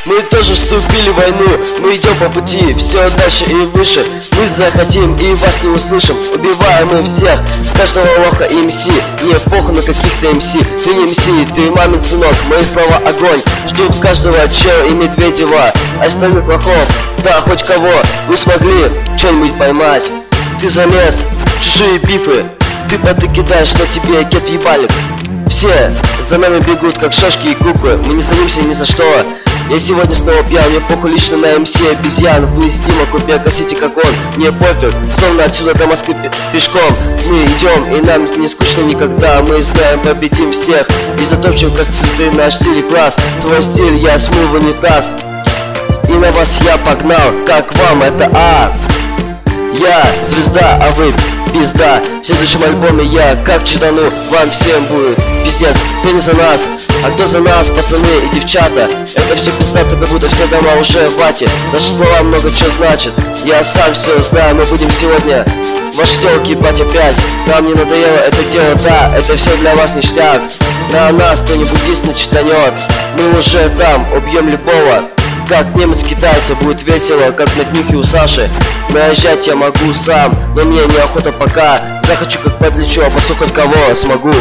Мы тоже вступили в войну, мы идем по пути все дальше и выше. Мы захотим и вас не услышим. Убиваем мы всех, каждого лоха и МС. Не похуй на каких-то МС. Ты не МС, ты мамин сынок. Мои слова огонь, ждут каждого Чела и Медведева. Остальных лохов, да хоть кого. Вы смогли что-нибудь поймать. Ты залез в чужие бифы, ты поты кидаешь, на тебе кет ебалик. Все за нами бегут, как шашки и куклы. Мы не сдадимся ни за что. Я сегодня снова пьян, мне похуй лично на МС обезьян. Вы с Дима купя косите как он, мне пофиг. Словно отсюда до Москвы пешком. Мы идем, и нам не скучно никогда. Мы знаем, победим всех и затопчем как цветы наш стиль и класс. Твой стиль я смыл в унитаз, и на вас я погнал. Как вам это Я звезда, а вы пизда. В следующем альбоме я как читану, вам всем будет пиздец. Кто не за нас, а кто за нас, пацаны и девчата. Это все пиздато, как будто все дома уже в вате. Наши слова много чего значат, я сам все знаю. Мы будем сегодня ваши телки ебать опять. Нам не надоело это дело, да, это все для вас ништяк. На нас кто-нибудь диск читанет, мы уже там убьем любого. Как немец-китайца, будет весело, как на днюхе у Саши. Наезжать я могу сам, но мне неохота пока. Захочу, как подлечу, обосу хоть кого смогу.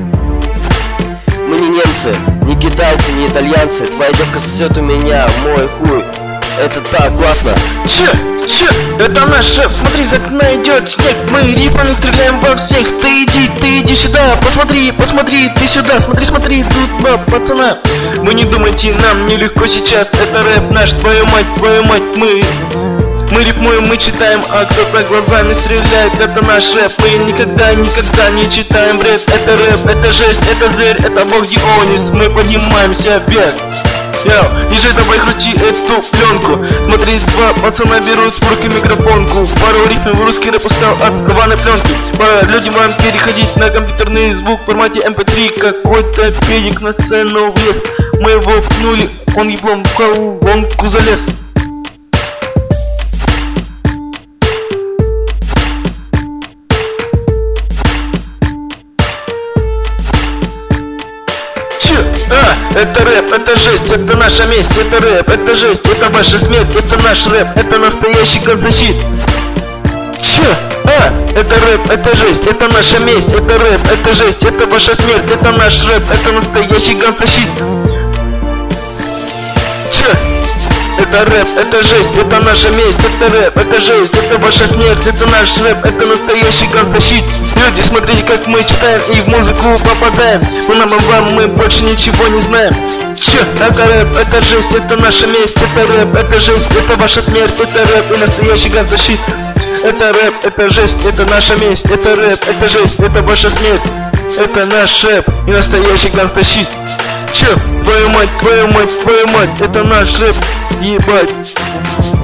Мы не немцы, не китайцы, не итальянцы. Твоя девка сосет у меня мой хуй. Это так классно. Че, это наш шеф, смотри, за окна идет снег. Мы рифами стреляем во всех. Ты иди сюда, посмотри, ты сюда, смотри, тут два пацана. Вы не думайте, нам нелегко сейчас. Это рэп наш, твою мать, мы рифмуем, мы читаем, а кто-то глазами стреляет. Это наш рэп, мы никогда не читаем бред. Это рэп, это жесть, это зверь, это бог Дионис. Мы поднимаемся вверх. Ниже давай крути эту пленку. Смотри, два пацана берут в руки микрофонку. Пару рифм в русский рэп устал от рваной пленки. Пора людям вам переходить на компьютерный звук в формате MP3. Какой-то педик на сцену влез. Мы его пнули, он еблом в колонку залез. Это рэп, это жесть, это наша месть. Это рэп, это жесть, это ваша смерть. Это наш рэп, это настоящий гангзащит. Это рэп, это жесть, это наша месть. Это рэп, это жесть, это ваша смерть. Это наш рэп, это настоящий гангзащит. Это рэп, это жесть, это наша месть. Это рэп, это жесть, это ваша смерть. Это наш рэп, это настоящий гангзащит. Люди, смотрите, как мы читаем и в музыку попадаем. Но нам и вам мы больше ничего не знаем. Это рэп, это жесть, это наша месть. Это рэп, это жесть, это ваша смерть. Это рэп и настоящий гангзащит. Это рэп, это жесть, это наша месть. Это рэп, это жесть, это ваша смерть. Это наш рэп и настоящий гангзащит. Твою мать, это наш рэп, ебать.